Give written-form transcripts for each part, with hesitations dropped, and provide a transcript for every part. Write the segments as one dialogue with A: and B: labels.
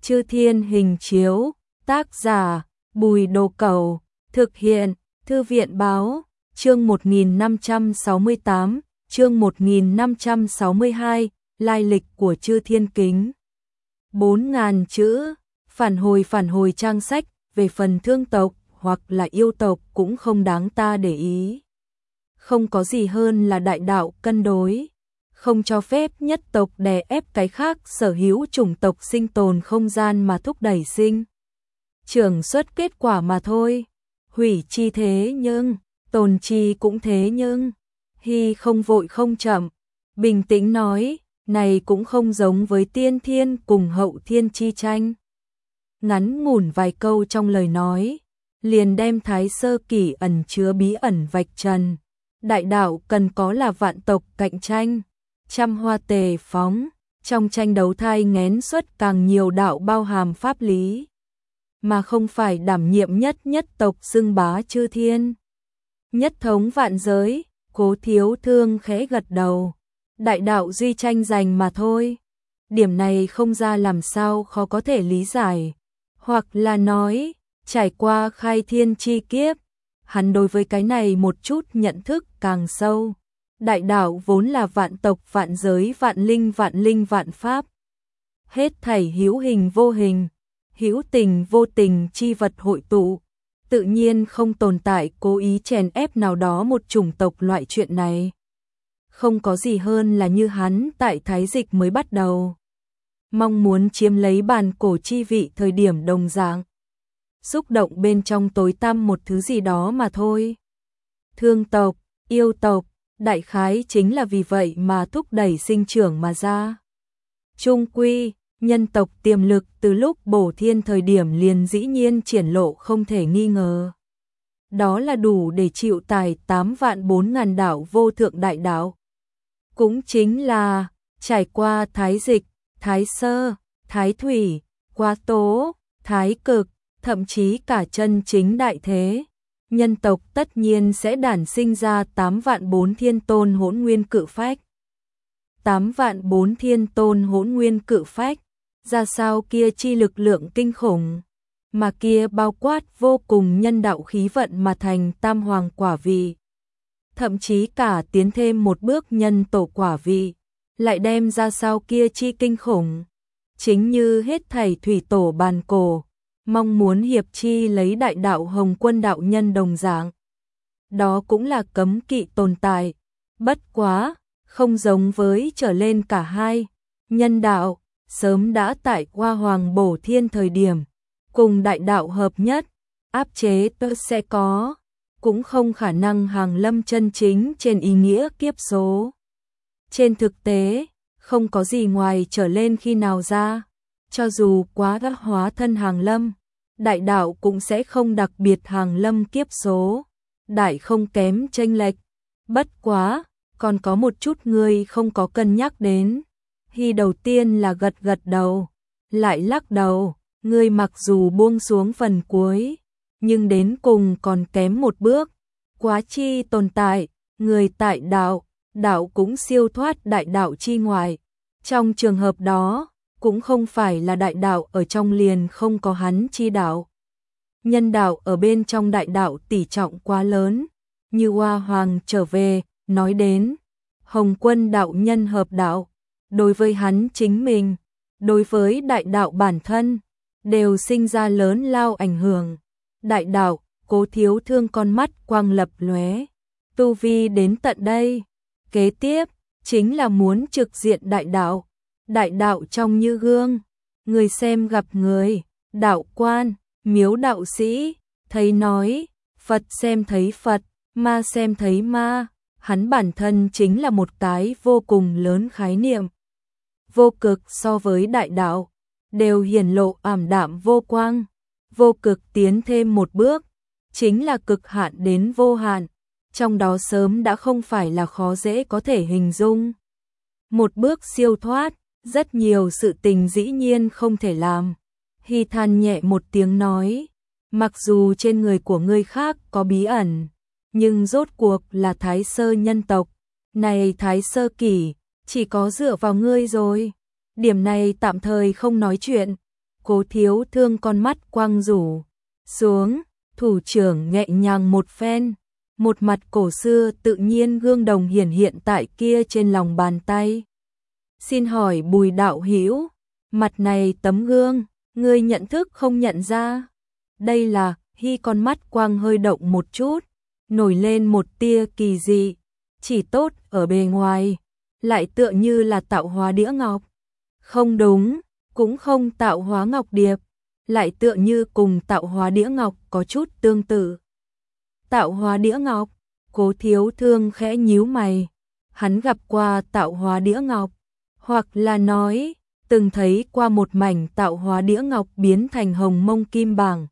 A: Chư Thiên Hình Chiếu, tác giả Bùi Đồ Cẩu, thực hiện Thư viện Báo, chương 1568, chương 1562, lai lịch của Chư Thiên Kính. 4.000 chữ, phản hồi trang sách, về phần thương tộc hoặc là yêu tộc cũng không đáng ta để ý. Không có gì hơn là đại đạo cân đối, không cho phép nhất tộc đè ép cái khác sở hữu chủng tộc sinh tồn không gian mà thúc đẩy sinh trưởng xuất kết quả mà thôi. Hủy chi thế nhưng, tồn chi cũng thế nhưng, hy không vội không chậm, bình tĩnh nói, này cũng không giống với tiên thiên cùng hậu thiên chi tranh. Ngắn ngủn vài câu trong lời nói, liền đem Thái Sơ Kỷ ẩn chứa bí ẩn vạch trần. Đại đạo cần có là vạn tộc cạnh tranh, trăm hoa tề phóng, trong tranh đấu thai nghén xuất càng nhiều đạo bao hàm pháp lý, mà không phải đảm nhiệm nhất tộc xưng bá chư thiên. Nhất thống vạn giới, Cố Thiếu Thương khẽ gật đầu, đại đạo duy tranh giành mà thôi. Điểm này không ra làm sao khó có thể lý giải, hoặc là nói, trải qua khai thiên chi kiếp, hắn đối với cái này một chút nhận thức càng sâu. Đại đạo vốn là vạn tộc vạn giới vạn linh vạn pháp. Hết thảy hữu hình vô hình, hữu tình vô tình chi vật hội tụ, tự nhiên không tồn tại cố ý chèn ép nào đó một chủng tộc loại chuyện này. Không có gì hơn là như hắn tại Thái Dịch mới bắt đầu, mong muốn chiếm lấy bàn cổ chi vị thời điểm đồng dạng. Xúc động bên trong tối tăm một thứ gì đó mà thôi. Thương tộc, yêu tộc, đại khái chính là vì vậy mà thúc đẩy sinh trưởng mà ra. Trung quy, nhân tộc tiềm lực từ lúc bổ thiên thời điểm liền dĩ nhiên triển lộ không thể nghi ngờ. Đó là đủ để chịu tải 8.400.000 đạo vô thượng đại đạo. Cũng chính là, trải qua Thái Dịch, Thái Sơ, Thái Thủy, Quá Tố, Thái Cực, thậm chí cả chân chính đại thế, nhân tộc tất nhiên sẽ đản sinh ra 8.400.000 thiên tôn hỗn nguyên cự phách. 8.400.000 thiên tôn hỗn nguyên cự phách, ra sao kia chi lực lượng kinh khủng, mà kia bao quát vô cùng nhân đạo khí vận mà thành tam hoàng quả vị. Thậm chí cả tiến thêm một bước nhân tổ quả vị, lại đem ra sao kia chi kinh khủng. Chính như hết thảy thủy tổ bàn cổ, mong muốn hiệp chi lấy đại đạo hồng quân đạo nhân đồng dạng. Đó cũng là cấm kỵ tồn tại, bất quá, không giống với trở lên cả hai. Nhân đạo, sớm đã tại Hoa Hoàng bổ thiên thời điểm, cùng đại đạo hợp nhất, áp chế tớ sẽ có, cũng không khả năng hàng lâm chân chính trên ý nghĩa kiếp số. Trên thực tế, không có gì ngoài trở lên khi nào ra, cho dù quá đã hóa thân hàng lâm, đại đạo cũng sẽ không đặc biệt hàng lâm kiếp số, đại không kém chênh lệch. Bất quá, còn có một chút người không có cân nhắc đến. Hy đầu tiên là gật đầu, lại lắc đầu, người mặc dù buông xuống phần cuối, nhưng đến cùng còn kém một bước. Quá chi tồn tại, người tại đạo, đạo cũng siêu thoát đại đạo chi ngoài. Trong trường hợp đó, cũng không phải là đại đạo ở trong liền không có hắn chi đạo. Nhân đạo ở bên trong đại đạo tỷ trọng quá lớn, như Hoa Hoàng trở về, nói đến, Hồng Quân đạo nhân hợp đạo, đối với hắn chính mình, đối với đại đạo bản thân, đều sinh ra lớn lao ảnh hưởng. Đại đạo, Cố Thiếu Thương con mắt quang lập lóe, tu vi đến tận đây, kế tiếp, chính là muốn trực diện đại đạo. Đại đạo trong như gương, người xem gặp người, đạo quan, miếu đạo sĩ, thấy nói, Phật xem thấy Phật, ma xem thấy ma, hắn bản thân chính là một cái vô cùng lớn khái niệm. Vô cực so với đại đạo, đều hiển lộ ảm đạm vô quang, vô cực tiến thêm một bước, chính là cực hạn đến vô hạn, trong đó sớm đã không phải là khó dễ có thể hình dung. Một bước siêu thoát, rất nhiều sự tình dĩ nhiên không thể làm. Hy than nhẹ một tiếng nói, mặc dù trên người của người khác có bí ẩn, nhưng rốt cuộc là Thái Sơ nhân tộc, này Thái Sơ Kỷ, chỉ có dựa vào ngươi rồi. Điểm này tạm thời không nói chuyện, Cố Thiếu Thương con mắt quang rủ xuống, thủ trưởng nhẹ nhàng một phen, một mặt cổ xưa tự nhiên gương đồng hiển hiện tại kia trên lòng bàn tay. Xin hỏi Bùi đạo hữu, mặt này tấm gương, ngươi nhận thức không nhận ra? Đây là, Hy con mắt quang hơi động một chút, nổi lên một tia kỳ dị, chỉ tốt ở bề ngoài, lại tựa như là tạo hóa đĩa ngọc. Không đúng, cũng không tạo hóa ngọc điệp, lại tựa như cùng tạo hóa đĩa ngọc có chút tương tự. Tạo hóa đĩa ngọc, Cố Thiếu Thương khẽ nhíu mày, hắn gặp qua tạo hóa đĩa ngọc, hoặc là nói, từng thấy qua một mảnh tạo hóa đĩa ngọc biến thành hồng mông kim bảng.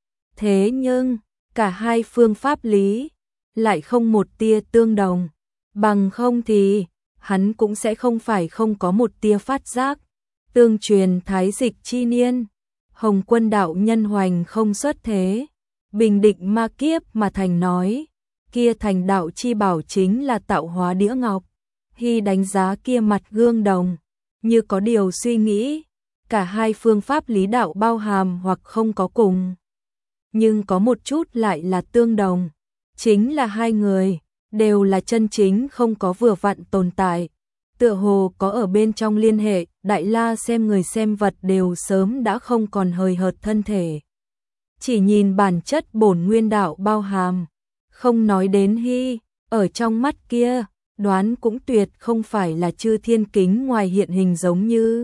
A: Thế nhưng, cả hai phương pháp lý lại không một tia tương đồng, bằng không thì hắn cũng sẽ không phải không có một tia phát giác. Tương truyền thái dịch chi niên, Hồng Quân đạo nhân hoành không xuất thế, bình định ma kiếp mà thành nói, kia thành đạo chi bảo chính là tạo hóa đĩa ngọc. Hy đánh giá kia mặt gương đồng, như có điều suy nghĩ, cả hai phương pháp lý đạo bao hàm hoặc không có cùng, nhưng có một chút lại là tương đồng, chính là hai người đều là chân chính không có vừa vặn tồn tại, tựa hồ có ở bên trong liên hệ. Đại La xem người xem vật đều sớm đã không còn hời hợt thân thể, chỉ nhìn bản chất bổn nguyên đạo bao hàm, không nói đến Hy, ở trong mắt kia, đoán cũng tuyệt không phải là chư thiên kính ngoài hiện hình giống như,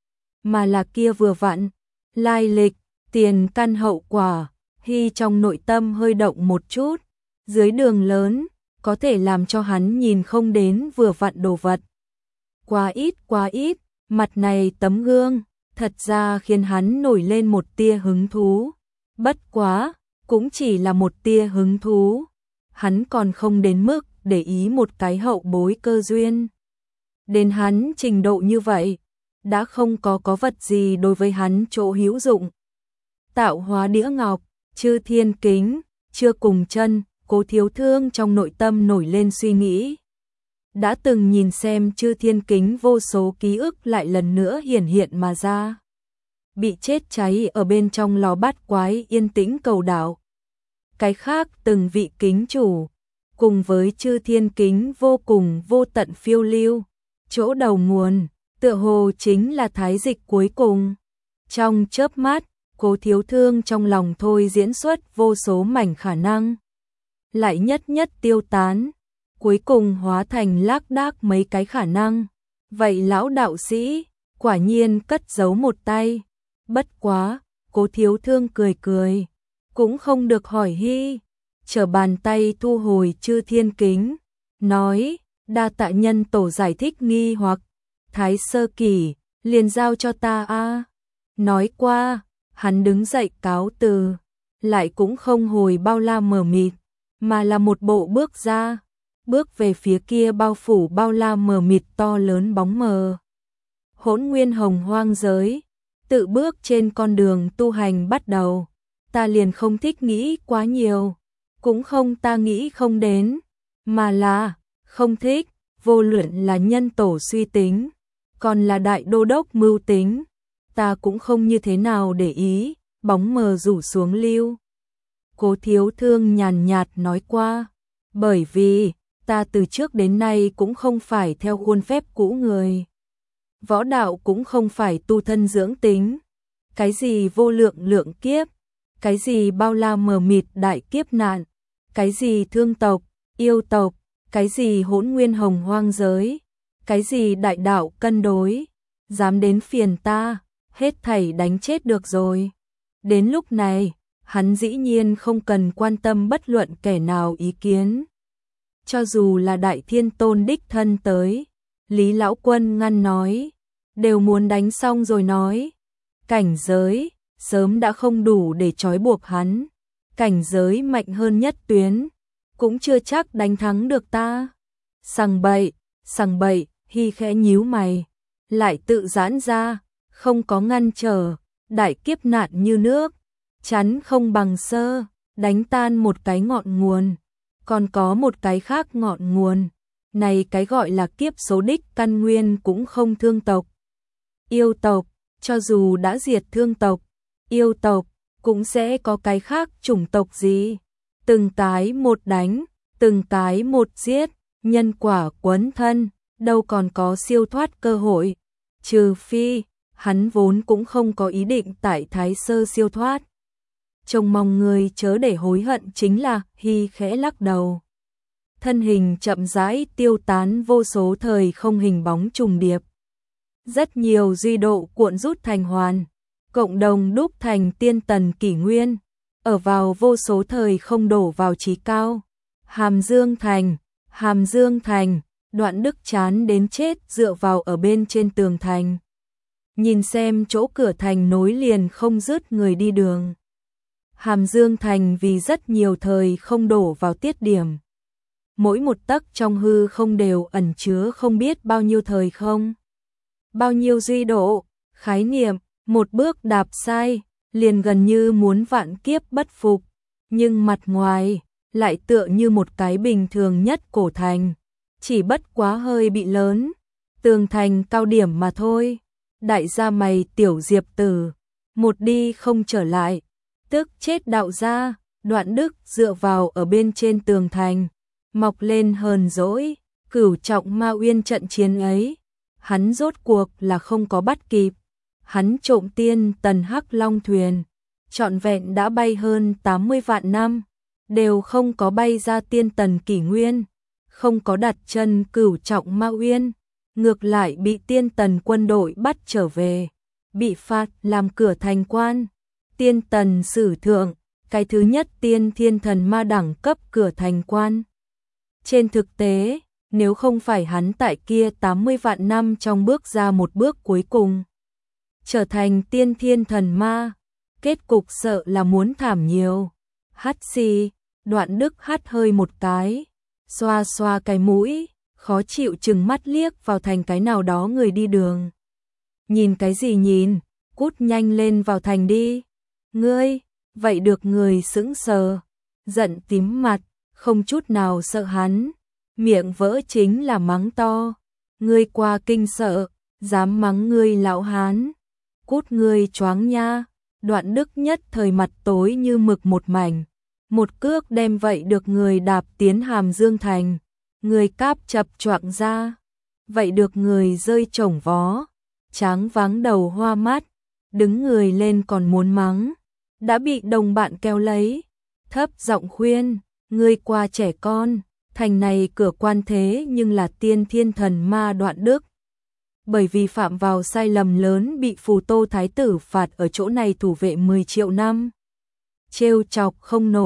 A: mà là kia vừa vặn, lai lịch, tiền căn hậu quả. Hy trong nội tâm hơi động một chút, dưới đường lớn, có thể làm cho hắn nhìn không đến vừa vặn đồ vật. Quá ít, mặt này tấm gương, thật ra khiến hắn nổi lên một tia hứng thú. Bất quá, cũng chỉ là một tia hứng thú. Hắn còn không đến mức để ý một cái hậu bối cơ duyên. Đến hắn trình độ như vậy, đã không có vật gì đối với hắn chỗ hữu dụng. Tạo hóa đĩa ngọc, chư thiên kính, chưa cùng chân, Cố Thiếu Thương trong nội tâm nổi lên suy nghĩ. Đã từng nhìn xem chư thiên kính vô số ký ức lại lần nữa hiển hiện mà ra. Bị chết cháy ở bên trong lò bát quái yên tĩnh cầu đạo. Cái khác từng vị kính chủ, cùng với chư thiên kính vô cùng vô tận phiêu lưu, chỗ đầu nguồn, tựa hồ chính là thái dịch cuối cùng. Trong chớp mắt, Cố Thiếu Thương trong lòng thôi diễn xuất vô số mảnh khả năng, lại nhất nhất tiêu tán, cuối cùng hóa thành lác đác mấy cái khả năng. Vậy lão đạo sĩ, quả nhiên cất giấu một tay. Bất quá, Cố Thiếu Thương cười cười, cũng không được hỏi Hy, trở bàn tay thu hồi chư thiên kính, nói, đa tạ nhân tổ giải thích nghi hoặc, thái sơ kỳ, liền giao cho ta a. Nói qua, hắn đứng dậy cáo từ, lại cũng không hồi bao la mờ mịt, mà là một bộ bước ra, bước về phía kia bao phủ bao la mờ mịt to lớn bóng mờ. Hỗn nguyên hồng hoang giới, tự bước trên con đường tu hành bắt đầu, ta liền không thích nghĩ quá nhiều, cũng không ta nghĩ không đến, mà là không thích, vô luận là nhân tổ suy tính, còn là đại đô đốc mưu tính, ta cũng không như thế nào để ý, bóng mờ rủ xuống lưu. Cố Thiếu Thương nhàn nhạt nói qua, bởi vì ta từ trước đến nay cũng không phải theo khuôn phép cũ người. Võ đạo cũng không phải tu thân dưỡng tính, cái gì vô lượng lượng kiếp, cái gì bao la mờ mịt đại kiếp nạn, cái gì thương tộc, yêu tộc, cái gì hỗn nguyên hồng hoang giới, cái gì đại đạo cân đối, dám đến phiền ta, hết thảy đánh chết được rồi. Đến lúc này, hắn dĩ nhiên không cần quan tâm bất luận kẻ nào ý kiến. Cho dù là Đại Thiên Tôn đích thân tới, Lý Lão Quân ngăn nói, đều muốn đánh xong rồi nói. Cảnh giới, sớm đã không đủ để trói buộc hắn. Cảnh giới mạnh hơn nhất tuyến, cũng chưa chắc đánh thắng được ta. Sằng bậy, Hy khẽ nhíu mày, lại tự giãn ra, không có ngăn trở, đại kiếp nạn như nước, chắn không bằng sơ, đánh tan một cái ngọn nguồn, còn có một cái khác ngọn nguồn, này cái gọi là kiếp số đích căn nguyên cũng không thương tộc, yêu tộc, cho dù đã diệt thương tộc, yêu tộc, cũng sẽ có cái khác chủng tộc gì. Từng cái một đánh, từng cái một giết, nhân quả quấn thân, đâu còn có siêu thoát cơ hội. Trừ phi, hắn vốn cũng không có ý định tại Thái Sơ siêu thoát. Trông mong người chớ để hối hận chính là, Hy khẽ lắc đầu. Thân hình chậm rãi tiêu tán, vô số thời không hình bóng trùng điệp. Rất nhiều duy độ cuộn rút thành hoàn, cộng đồng đúc thành tiên tần kỷ nguyên, ở vào vô số thời không đổ vào trí cao. Hàm Dương Thành, Đoạn Đức chán đến chết dựa vào ở bên trên tường thành. Nhìn xem chỗ cửa thành nối liền không dứt người đi đường. Hàm Dương Thành vì rất nhiều thời không đổ vào tiết điểm. Mỗi một tấc trong hư không đều ẩn chứa không biết bao nhiêu thời không. Bao nhiêu duy độ, khái niệm, một bước đạp sai, liền gần như muốn vạn kiếp bất phục. Nhưng mặt ngoài, lại tựa như một cái bình thường nhất cổ thành. Chỉ bất quá hơi bị lớn, tường thành cao điểm mà thôi. Đại gia mày tiểu diệp tử, một đi không trở lại, tức chết đạo gia. Đoạn Đức dựa vào ở bên trên tường thành, mọc lên hờn dỗi. Cửu trọng ma uyên trận chiến ấy, hắn rốt cuộc là không có bắt kịp. Hắn trộm tiên tần hắc long thuyền, trọn vẹn đã bay hơn 80 vạn năm, đều không có bay ra tiên tần kỷ nguyên, không có đặt chân cửu trọng ma uyên, ngược lại bị tiên tần quân đội bắt trở về, bị phạt làm cửa thành quan. Tiên tần sử thượng, cái thứ nhất tiên thiên thần ma đẳng cấp cửa thành quan. Trên thực tế, nếu không phải hắn tại kia 80 vạn năm trong bước ra một bước cuối cùng, trở thành tiên thiên thần ma, kết cục sợ là muốn thảm nhiều. Hắt xì, Đoạn Đức hắt hơi một cái, xoa xoa cái mũi, khó chịu chừng mắt liếc vào thành cái nào đó người đi đường. Nhìn cái gì nhìn, cút nhanh lên vào thành đi. Ngươi, vậy được người sững sờ, giận tím mặt, không chút nào sợ hắn, miệng vỡ chính là mắng to. Ngươi qua kinh sợ, dám mắng ngươi lão hán, cút ngươi choáng nha. Đoạn Đức nhất thời mặt tối như mực một mảnh, một cước đem vậy được người đạp tiến Hàm Dương Thành, người cáp chập choạng ra, vậy được người rơi chổng vó, tráng váng đầu hoa mắt, đứng người lên còn muốn mắng, đã bị đồng bạn kéo lấy, thấp giọng khuyên, ngươi qua trẻ con, thành này cửa quan thế nhưng là tiên thiên thần ma. Đoạn Đức bởi vì phạm vào sai lầm lớn bị Phù Tô Thái tử phạt ở chỗ này thủ vệ 10 triệu năm. Trêu chọc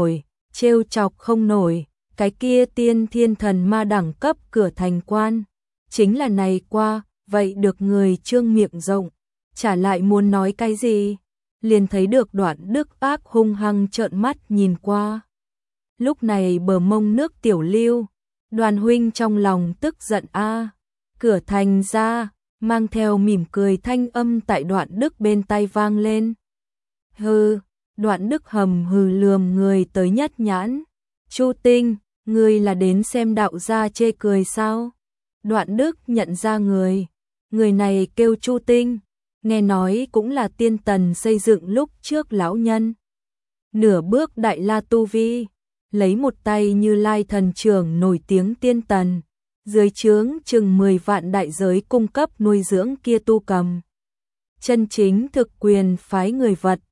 A: không nổi, cái kia tiên thiên thần ma đẳng cấp cửa thành quan, chính là này qua, vậy được người trương miệng rộng, trả lại muốn nói cái gì, liền thấy được Đoạn Đức ác hung hăng trợn mắt nhìn qua. Lúc này bờ mông nước tiểu lưu, Đoàn huynh trong lòng tức giận cửa thành ra, mang theo mỉm cười thanh âm tại Đoạn Đức bên tai vang lên. Hừ, Đoạn Đức hầm hừ lườm người tới nhất nhãn. Chu Tinh, ngươi là đến xem đạo gia chê cười sao? Đoạn Đức nhận ra người này kêu Chu Tinh, nghe nói cũng là tiên tần xây dựng lúc trước lão nhân. Nửa bước đại la tu vi, lấy một tay Như Lai thần trưởng nổi tiếng tiên tần, dưới trướng chừng 10 vạn đại giới cung cấp nuôi dưỡng kia tu cầm. Chân chính thực quyền phái người vật,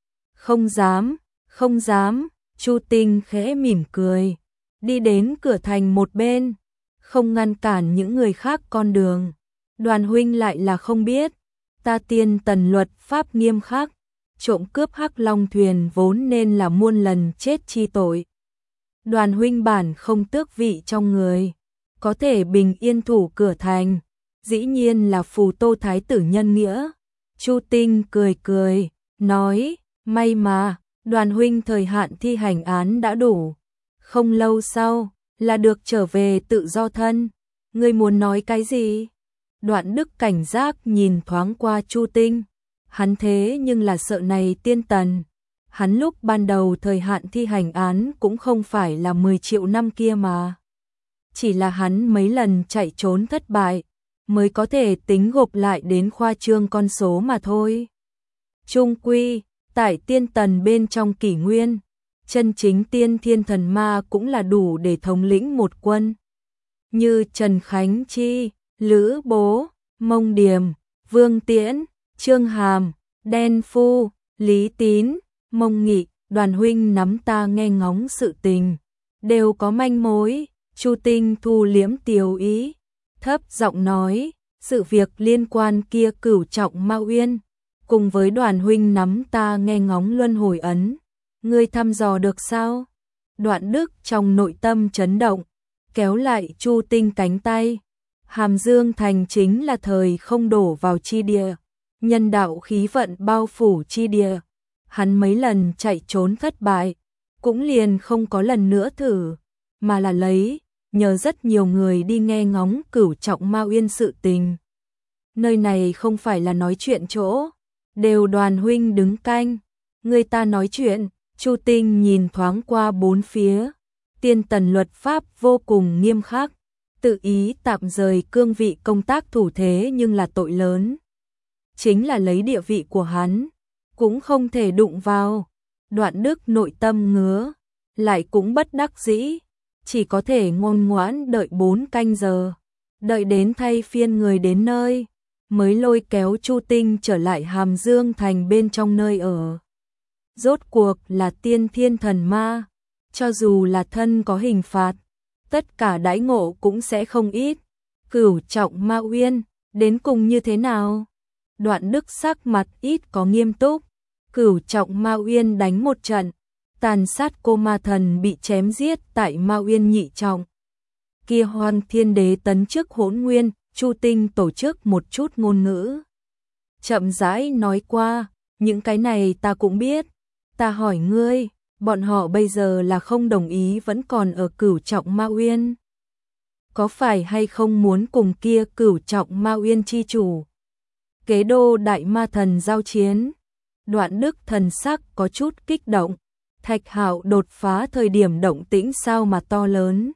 A: không dám, Chu Tinh khẽ mỉm cười, đi đến cửa thành một bên, không ngăn cản những người khác con đường. Đoàn huynh lại là không biết, ta tiên tần luật pháp nghiêm khắc, trộm cướp hắc long thuyền vốn nên là muôn lần chết chi tội. Đoàn huynh bản không tước vị trong người, có thể bình yên thủ cửa thành, dĩ nhiên là Phù Tô Thái tử nhân nghĩa. Chu Tinh cười, nói, may mà, Đoàn huynh thời hạn thi hành án đã đủ, không lâu sau, là được trở về tự do thân. Ngươi muốn nói cái gì? Đoạn Đức cảnh giác nhìn thoáng qua Chu Tinh, hắn thế nhưng là sợ này tiên tần. Hắn lúc ban đầu thời hạn thi hành án cũng không phải là 10 triệu năm kia mà. Chỉ là hắn mấy lần chạy trốn thất bại, mới có thể tính gộp lại đến khoa trương con số mà thôi. Trung quy, tại tiên tần bên trong kỷ nguyên, chân chính tiên thiên thần ma cũng là đủ để thống lĩnh một quân. Như Trần Khánh Chi, Lữ Bố, Mông Điềm, Vương Tiễn, Trương Hàm, Đen Phu, Lý Tín, Mông Nghị, Đoàn huynh nắm ta nghe ngóng sự tình, đều có manh mối. Chu Tinh thu liễm tiếu ý, thấp giọng nói, sự việc liên quan kia Cửu Trọng Ma Uyên, cùng với Đoàn huynh nắm ta nghe ngóng luân hồi ấn, ngươi thăm dò được sao? Đoạn Đức trong nội tâm chấn động, kéo lại Chu Tinh cánh tay. Hàm Dương thành chính là thời không đổ vào chi địa, nhân đạo khí vận bao phủ chi địa. Hắn mấy lần chạy trốn thất bại, cũng liền không có lần nữa thử, mà là nhờ rất nhiều người đi nghe ngóng Cửu Trọng Ma Uyên sự tình. Nơi này không phải là nói chuyện chỗ, đều Đoàn huynh đứng canh, người ta nói chuyện. Chu Tinh nhìn thoáng qua bốn phía, tiên tần luật pháp vô cùng nghiêm khắc, tự ý tạm rời cương vị công tác thủ thế nhưng là tội lớn. Chính là lấy địa vị của hắn, cũng không thể đụng vào. Đoạn Đức nội tâm ngứa, lại cũng bất đắc dĩ, chỉ có thể ngoan ngoãn đợi 4 canh giờ, đợi đến thay phiên người đến nơi, mới lôi kéo Chu Tinh trở lại Hàm Dương thành bên trong nơi ở. Rốt cuộc là tiên thiên thần ma, cho dù là thân có hình phạt, tất cả đãi ngộ cũng sẽ không ít. Cửu Trọng Ma Uyên, đến cùng như thế nào? Đoạn Đức sắc mặt ít có nghiêm túc. Cửu Trọng Ma Uyên đánh một trận, tàn sát cô ma thần bị chém giết tại Ma Uyên nhị trọng. Kia Hoang Thiên Đế tấn chức Hỗn Nguyên, Chu Tinh tổ chức một chút ngôn ngữ. Chậm rãi nói qua, những cái này ta cũng biết. Ta hỏi ngươi, bọn họ bây giờ là không đồng ý vẫn còn ở Cửu Trọng Ma Uyên? Có phải hay không muốn cùng kia Cửu Trọng Ma Uyên chi chủ Kế Đô Đại Ma Thần giao chiến? Đoạn Đức thần sắc có chút kích động, Thạch Hạo đột phá thời điểm động tĩnh sao mà to lớn.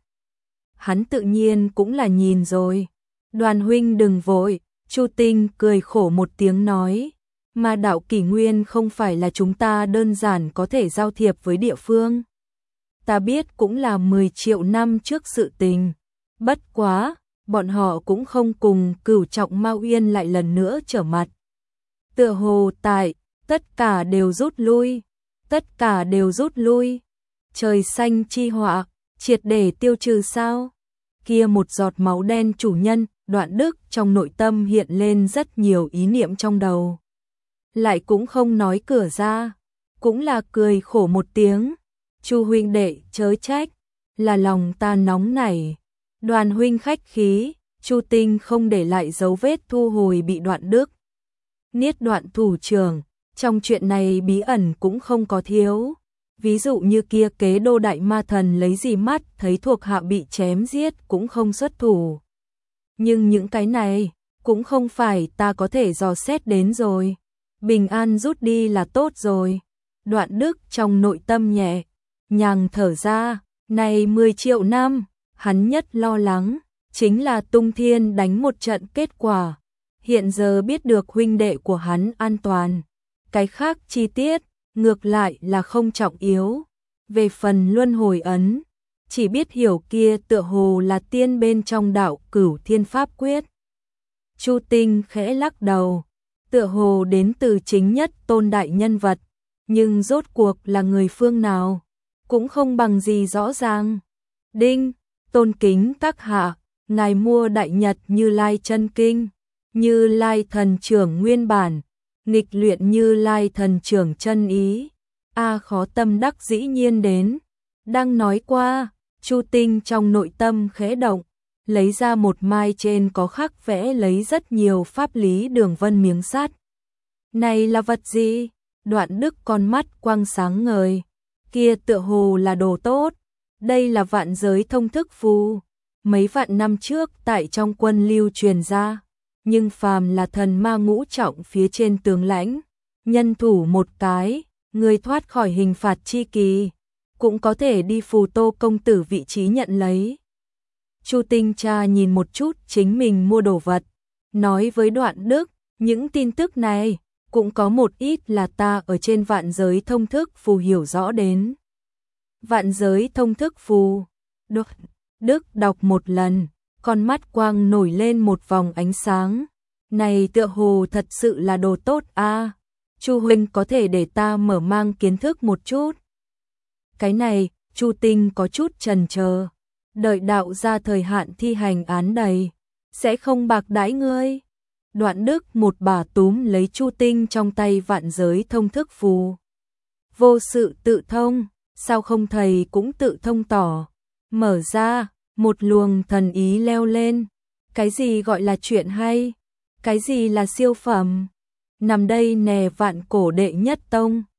A: Hắn tự nhiên cũng là nhìn rồi. Đoàn huynh đừng vội, Chu Tinh cười khổ một tiếng nói, mà đạo kỷ nguyên không phải là chúng ta đơn giản có thể giao thiệp với địa phương. Ta biết cũng là 10 triệu năm trước sự tình, bất quá, bọn họ cũng không cùng Cửu Trọng Ma Uyên lại lần nữa trở mặt. Tựa hồ tại, tất cả đều rút lui, tất cả đều rút lui. Trời xanh chi họa, triệt để tiêu trừ sao? Kia một giọt máu đen chủ nhân, Đoạn Đức trong nội tâm hiện lên rất nhiều ý niệm trong đầu. Lại cũng không nói cửa ra, cũng là cười khổ một tiếng. Chu huynh đệ chớ trách, là lòng ta nóng nảy. Đoàn huynh khách khí, Chu Tinh không để lại dấu vết thu hồi bị Đoạn Đức niết đoạn thủ trưởng. Trong chuyện này bí ẩn cũng không có thiếu. Ví dụ như kia Kế Đô Đại Ma Thần lấy gì mắt thấy thuộc hạ bị chém giết cũng không xuất thủ. Nhưng những cái này cũng không phải ta có thể dò xét đến rồi. Bình an rút đi là tốt rồi. Đoạn Đức trong nội tâm nhẹ nhàng thở ra, này 10 triệu năm, hắn nhất lo lắng chính là Tung Thiên đánh một trận kết quả. Hiện giờ biết được huynh đệ của hắn an toàn, cái khác chi tiết ngược lại là không trọng yếu. Về phần luân hồi ấn, chỉ biết hiểu kia tựa hồ là tiên bên trong đạo Cửu Thiên Pháp Quyết. Chu Tinh khẽ lắc đầu, tựa hồ đến từ chính nhất tôn đại nhân vật, nhưng rốt cuộc là người phương nào, cũng không bằng gì rõ ràng. Đinh, tôn kính các hạ, ngài mua Đại Nhật Như Lai chân kinh, Như Lai thần trưởng nguyên bản, nghịch luyện Như Lai thần trưởng chân ý. Khó tâm đắc dĩ nhiên đến. Đang nói qua, Chu Tinh trong nội tâm khẽ động, lấy ra một mai trên có khắc vẽ lấy rất nhiều pháp lý đường vân miếng sắt. Này là vật gì? Đoạn Đức con mắt quang sáng ngời. Kia tựa hồ là đồ tốt. Đây là vạn giới thông thức phù. Mấy vạn năm trước tại trong quân lưu truyền ra. Nhưng phàm là thần ma ngũ trọng phía trên tướng lãnh, nhân thủ một cái, người thoát khỏi hình phạt chi kỳ, cũng có thể đi Phù Tô công tử vị trí nhận lấy. Chu Tinh cha nhìn một chút chính mình mua đồ vật, nói với Đoạn Đức, những tin tức này cũng có một ít là ta ở trên vạn giới thông thức phù hiểu rõ đến. Vạn giới thông thức phù. Đức đọc một lần, con mắt quang nổi lên một vòng ánh sáng. Này tựa hồ thật sự là đồ tốt a. Chu huynh có thể để ta mở mang kiến thức một chút. Cái này, Chu Tinh có chút chần chờ. Đợi đạo ra thời hạn thi hành án đầy, sẽ không bạc đãi ngươi. Đoạn Đức một bà túm lấy Chu Tinh trong tay vạn giới thông thức phù. Vô sự tự thông, sao không thầy cũng tự thông tỏ. Mở ra, một luồng thần ý leo lên. Cái gì gọi là chuyện hay? Cái gì là siêu phẩm? Nằm đây nè vạn cổ đệ nhất tông.